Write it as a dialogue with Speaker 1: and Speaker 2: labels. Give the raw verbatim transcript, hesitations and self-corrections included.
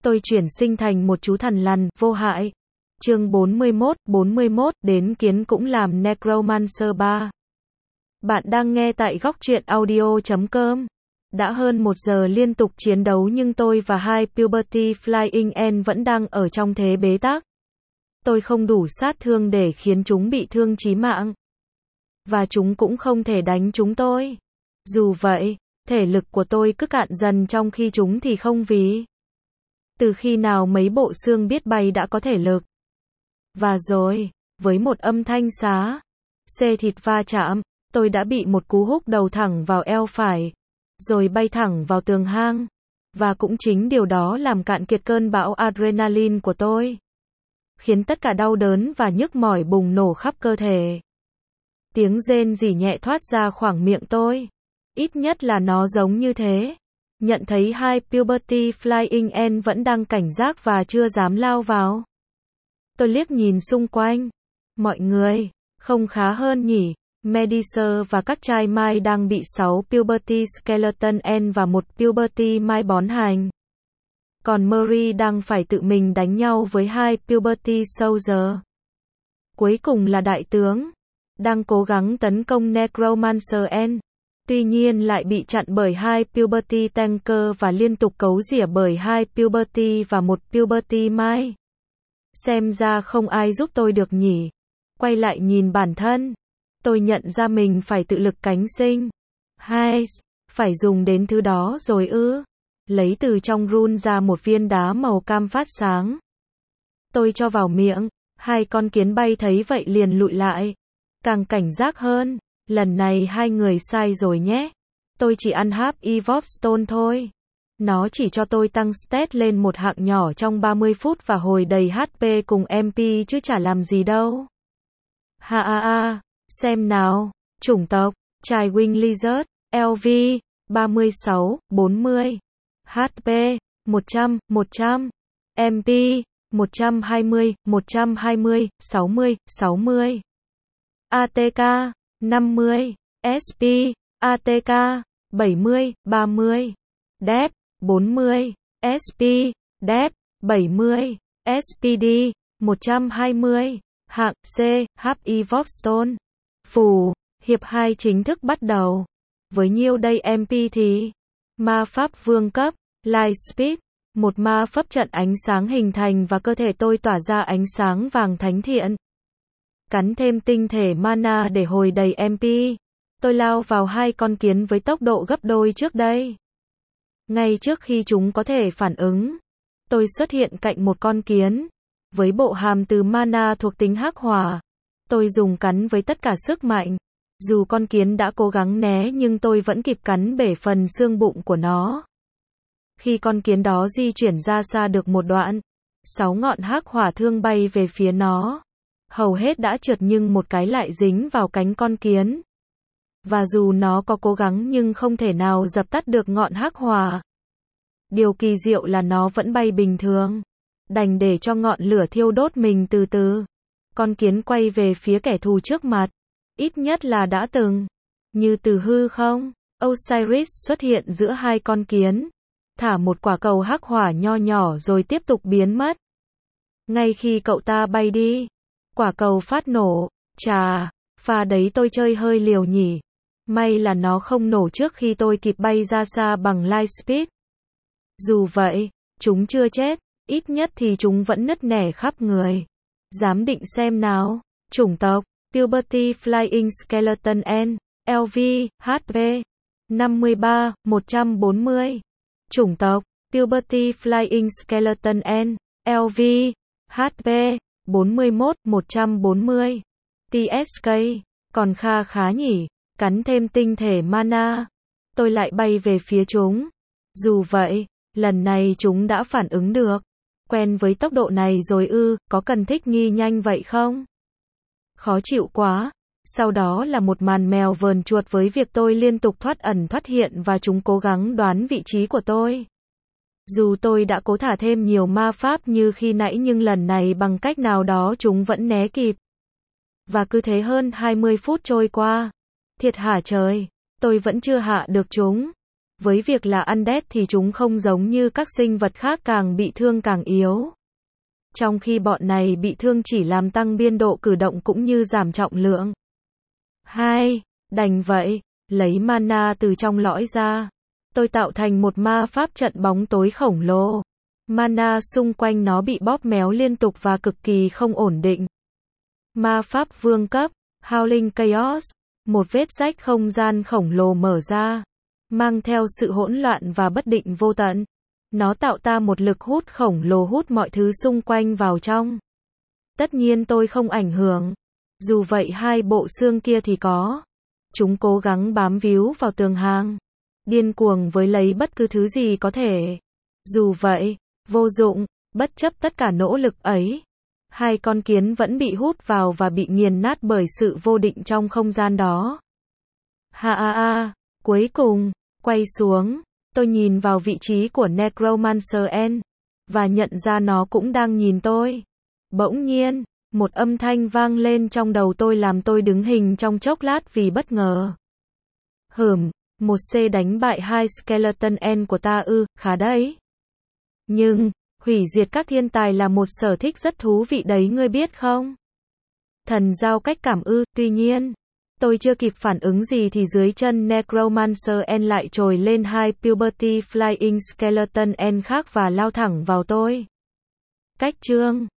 Speaker 1: tôi chuyển sinh thành một chú thằn lằn, vô hại. Chương bốn mươi mốt, bốn mươi mốt, đến kiến cũng làm Necromancer ba. Bạn đang nghe tại góc truyện audio chấm com. Đã hơn một giờ liên tục chiến đấu nhưng tôi và hai Puberty Flying Ant vẫn đang ở trong thế bế tắc. Tôi không đủ sát thương để khiến chúng bị thương chí mạng. Và chúng cũng không thể đánh chúng tôi. Dù vậy, thể lực của tôi cứ cạn dần trong khi chúng thì không vì. Từ khi nào mấy bộ xương biết bay đã có thể lực. Và rồi, với một âm thanh xá, xê thịt va chạm, tôi đã bị một cú húc đầu thẳng vào eo phải, rồi bay thẳng vào tường hang. Và cũng chính điều đó làm cạn kiệt cơn bão adrenaline của tôi. Khiến tất cả đau đớn và nhức mỏi bùng nổ khắp cơ thể. Tiếng rên rỉ nhẹ thoát ra khoảng miệng tôi. Ít nhất là nó giống như thế. Nhận thấy hai Puberty Flying Ant vẫn đang cảnh giác và chưa dám lao vào. Tôi liếc nhìn xung quanh. Mọi người, không khá hơn nhỉ? Medicer và các trai mai đang bị sáu Puberty Skeleton Ant và một Puberty mai bón hành. Còn Murray đang phải tự mình đánh nhau với hai Puberty Soldier. Cuối cùng là đại tướng, đang cố gắng tấn công Necromancer Ant. Tuy nhiên lại bị chặn bởi hai Puberty Tanker và liên tục cấu rỉa bởi hai Puberty và một Puberty mai. Xem ra không ai giúp tôi được nhỉ. Quay lại nhìn bản thân. Tôi nhận ra mình phải tự lực cánh sinh. Hay, phải dùng đến thứ đó rồi ư. Lấy từ trong run ra một viên đá màu cam phát sáng. Tôi cho vào miệng. Hai con kiến bay thấy vậy liền lụi lại. Càng cảnh giác hơn. Lần này hai người sai rồi nhé. Tôi chỉ ăn half evolve stone thôi. Nó chỉ cho tôi tăng stat lên một hạng nhỏ trong ba mươi phút và hồi đầy hát pê cùng em pê chứ chả làm gì đâu. Ha ha ha, xem nào, chủng tộc, trai Wing Lizard, lờ vê, ba mươi sáu, bốn mươi, hát pê, một trăm, một trăm, em pê, một trăm hai mươi, một trăm hai mươi, sáu mươi, sáu mươi, a tê ca, năm mươi, ét pê, a tê ca, bảy mươi, ba mươi, dép, bốn mươi, ét pê, dép, bảy mươi, ét pê đê, một trăm hai mươi, hạng C, Half Evolve Stone. Phù, hiệp hai chính thức bắt đầu. Với nhiêu đây em pê thì? Ma pháp vương cấp, Light Speed, một ma pháp trận ánh sáng hình thành và cơ thể tôi tỏa ra ánh sáng vàng thánh thiện. Cắn thêm tinh thể mana để hồi đầy em pê. Tôi lao vào hai con kiến với tốc độ gấp đôi trước đây. Ngay trước khi chúng có thể phản ứng, tôi xuất hiện cạnh một con kiến. Với bộ hàm từ mana thuộc tính hắc hỏa, tôi dùng cắn với tất cả sức mạnh. Dù con kiến đã cố gắng né nhưng tôi vẫn kịp cắn bể phần xương bụng của nó. Khi con kiến đó di chuyển ra xa được một đoạn, sáu ngọn hắc hỏa thương bay về phía nó. Hầu hết đã trượt nhưng một cái lại dính vào cánh con kiến. Và dù nó có cố gắng nhưng không thể nào dập tắt được ngọn hắc hỏa. Điều kỳ diệu là nó vẫn bay bình thường. Đành để cho ngọn lửa thiêu đốt mình từ từ. Con kiến quay về phía kẻ thù trước mặt. Ít nhất là đã từng. Như từ hư không, Osiris xuất hiện giữa hai con kiến. Thả một quả cầu hắc hỏa nho nhỏ rồi tiếp tục biến mất. Ngay khi cậu ta bay đi, quả cầu phát nổ. Chà, pha đấy tôi chơi hơi liều nhỉ. May là nó không nổ trước khi tôi kịp bay ra xa bằng light speed. Dù vậy, chúng chưa chết. Ít nhất thì chúng vẫn nứt nẻ khắp người. Giám định xem nào. Chủng tộc, Puberty Flying Skeleton Ant, lờ vê, hát pê, năm mươi ba, một trăm bốn mươi. Chủng tộc, Puberty Flying Skeleton Ant, lờ vê, hát pê, bốn mươi mốt, một trăm bốn mươi. tê ét ca, còn kha khá nhỉ. Cắn thêm tinh thể mana. Tôi lại bay về phía chúng. Dù vậy, lần này chúng đã phản ứng được. Quen với tốc độ này rồi ư, có cần thích nghi nhanh vậy không? Khó chịu quá. Sau đó là một màn mèo vờn chuột với việc tôi liên tục thoát ẩn thoát hiện và chúng cố gắng đoán vị trí của tôi. Dù tôi đã cố thả thêm nhiều ma pháp như khi nãy nhưng lần này bằng cách nào đó chúng vẫn né kịp. Và cứ thế hơn hai mươi phút trôi qua. Thiệt hả trời, tôi vẫn chưa hạ được chúng. Với việc là undead thì chúng không giống như các sinh vật khác càng bị thương càng yếu. Trong khi bọn này bị thương chỉ làm tăng biên độ cử động cũng như giảm trọng lượng. hai. Đành vậy, lấy mana từ trong lõi ra. Tôi tạo thành một ma pháp trận bóng tối khổng lồ. Mana xung quanh nó bị bóp méo liên tục và cực kỳ không ổn định. Ma pháp vương cấp, Howling Chaos, một vết rách không gian khổng lồ mở ra, mang theo sự hỗn loạn và bất định vô tận. Nó tạo ra một lực hút khổng lồ hút mọi thứ xung quanh vào trong. Tất nhiên tôi không ảnh hưởng. Dù vậy hai bộ xương kia thì có. Chúng cố gắng bám víu vào tường hàng, điên cuồng với lấy bất cứ thứ gì có thể. Dù vậy, vô dụng, bất chấp tất cả nỗ lực ấy. Hai con kiến vẫn bị hút vào và bị nghiền nát bởi sự vô định trong không gian đó. Ha ha ha, cuối cùng, quay xuống, tôi nhìn vào vị trí của Necromancer N, và nhận ra nó cũng đang nhìn tôi. Bỗng nhiên, một âm thanh vang lên trong đầu tôi làm tôi đứng hình trong chốc lát vì bất ngờ. Hửm, một C đánh bại hai Skeleton N của ta ư, khá đấy. Nhưng, hủy diệt các thiên tài là một sở thích rất thú vị đấy ngươi biết không? Thần giao cách cảm ư, tuy nhiên, tôi chưa kịp phản ứng gì thì dưới chân Necromancer N lại trồi lên hai Puberty Flying Skeleton N khác và lao thẳng vào tôi. Cách chương